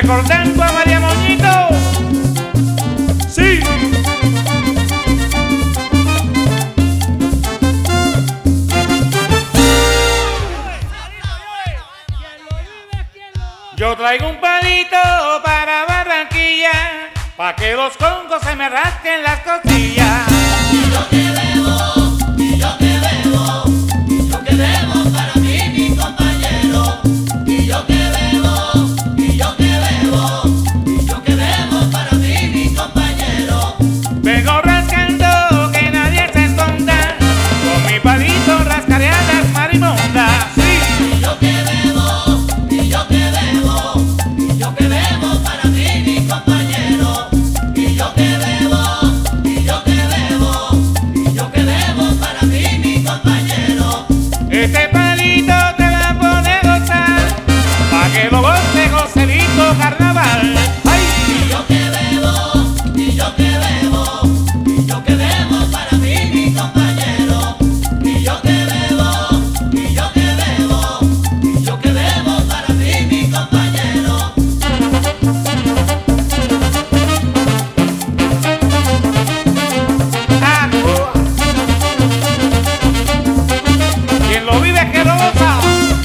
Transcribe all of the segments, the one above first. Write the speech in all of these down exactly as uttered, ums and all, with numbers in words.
recordando a María Moñito. Sí. Yo traigo un palito para Barranquilla, pa' que los congos se me rasquen las costillas. Y yo que bebo, y yo que bebo, y yo que bebo para mí, mi compañero. Y yo que bebo, y yo que bebo, y yo que bebo para mí, mi compañero. Vengo rascando que nadie se esconda, con mi palito rascaré a las marimondas. Sí. Y yo que bebo, y yo que bebo, y yo que bebo para mí, mi compañero. Y yo que bebo, y yo que bebo, y yo que bebo para mí, mi compañero. Este palito te la pone a gozar, pa' que lo goce, Joselito Carnaval. ¡Ay! Y yo que bebo, y yo que bebo, y yo que bebo para mí, mi compañero. Y yo que bebo, y yo que bebo, y yo que bebo para mí, mi compañero. ¡Ah, Cuba! Quien lo vive que lo goza.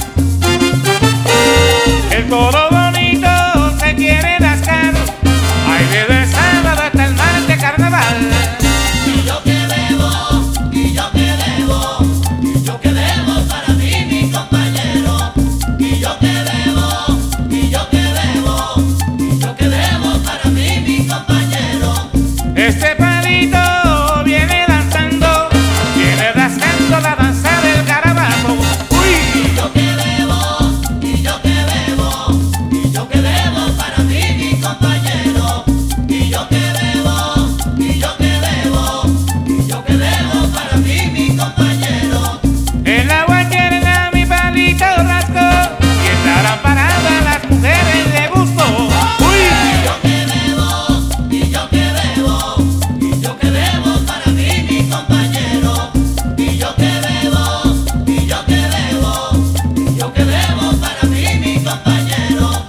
El toro bonito se quiere rascar, ay, desde el sábado hasta el martes carnaval. Y yo que bebo, y yo que bebo, y yo que bebo para mí, mi compañero. Y yo que bebo, y yo que bebo, y yo que bebo para mí, mi compañero. Este palito viene danzando, viene rascando la danza del garabato. ¡Uy! Y yo que bebo, y yo que bebo, y yo que bebo para mí, mi compañero. Y yo que bebo, y yo que bebo, y yo que bebo para mí, mi compañero. En la guayerna mi palito rascó, y en la lamparada a las mujeres le gustó. ¡Uy! Y yo que bebo, y yo que bebo, y yo que bebo para mí, mi compañero. Y yo que bebo, y yo que bebo, y yo que bebo para mí, mi compañero.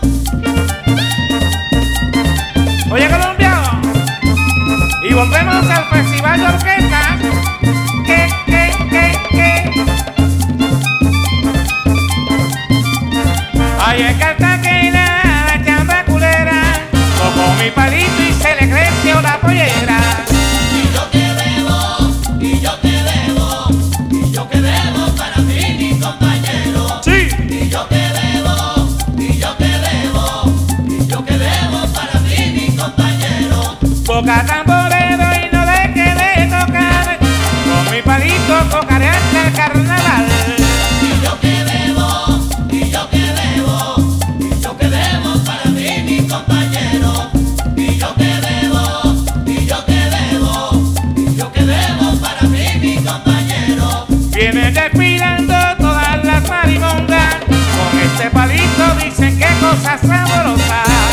Oye, colombiano, y volvemos al festival de orquesta. ¿Qué, qué, qué, qué? Ay, en Cartagena, la chamba culera, tocó mi palito y se le creció la pollera. Y yo que bebo, y yo que bebo, y yo que bebo para mí, mi compañero. Sí. Y yo que bebo, y yo que bebo, y yo que bebo para mí, mi compañero. Toca tamborero y no deje de tocar, con mi palito tocaré hasta el carnaval. Y yo que bebo, y yo que bebo, y yo que bebo para mí, mi compañero. Y yo que bebo, y yo que bebo, y yo que bebo para mí, mi compañero. Vienen desfilando todas las marimondas, con este palito dicen qué cosas sabrosas.